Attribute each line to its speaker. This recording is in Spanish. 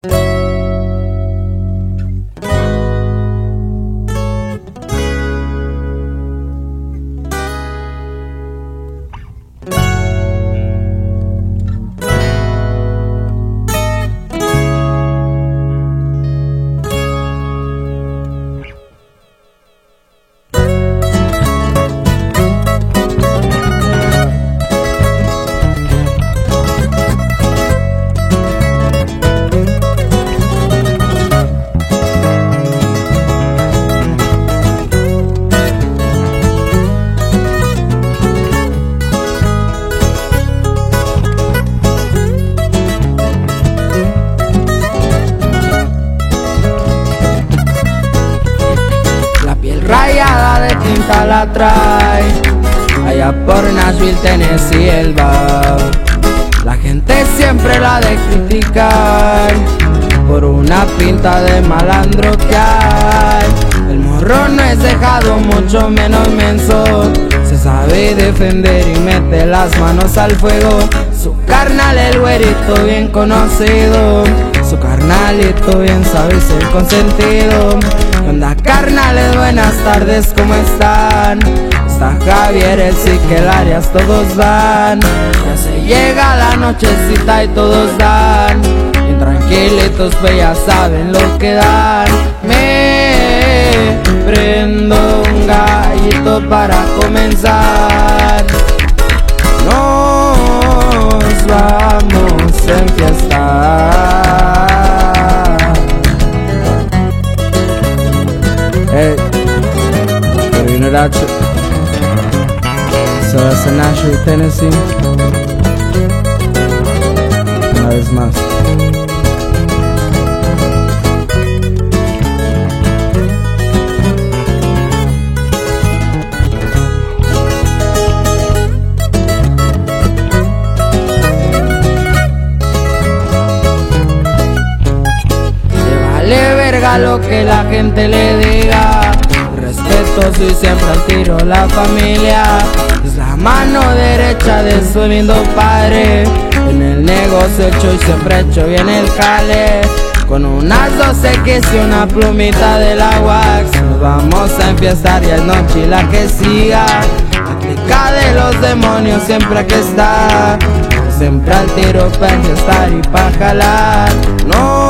Speaker 1: Rayada de tinta la trae allá por Nashville, Tennessee, el bar. La gente siempre la de criticar por una pinta de malandro que hay. El morro no es dejado, mucho menos menso. Se sabe defender y mete las manos al fuego. Su carnal el güerito bien conocido, su carnalito bien sabe ser consentido. ¿Qué onda, carnales? Buenas tardes, ¿cómo están? Está Javier, el Sique, el Arias, todos van. Ya se llega la nochecita y todos dan. Bien tranquilitos, pues ya saben lo que dan. Me prendo un gallito para comenzar. Nos vamos a enfiestar. Hey, pero viene el H. Se va a Nashville, Tennessee. Una vez más. Le verga lo que la gente le diga. Respetuoso y siempre al tiro la familia. Es la mano derecha de su lindo padre. En el negocio hecho y siempre hecho bien el jale. Con unas 12 y una plumita de la wax. Nos vamos a enfiestar y es noche y la que siga. Táctica de los demonios siempre aquí está. Siempre al tiro para enfiestar y para jalar. No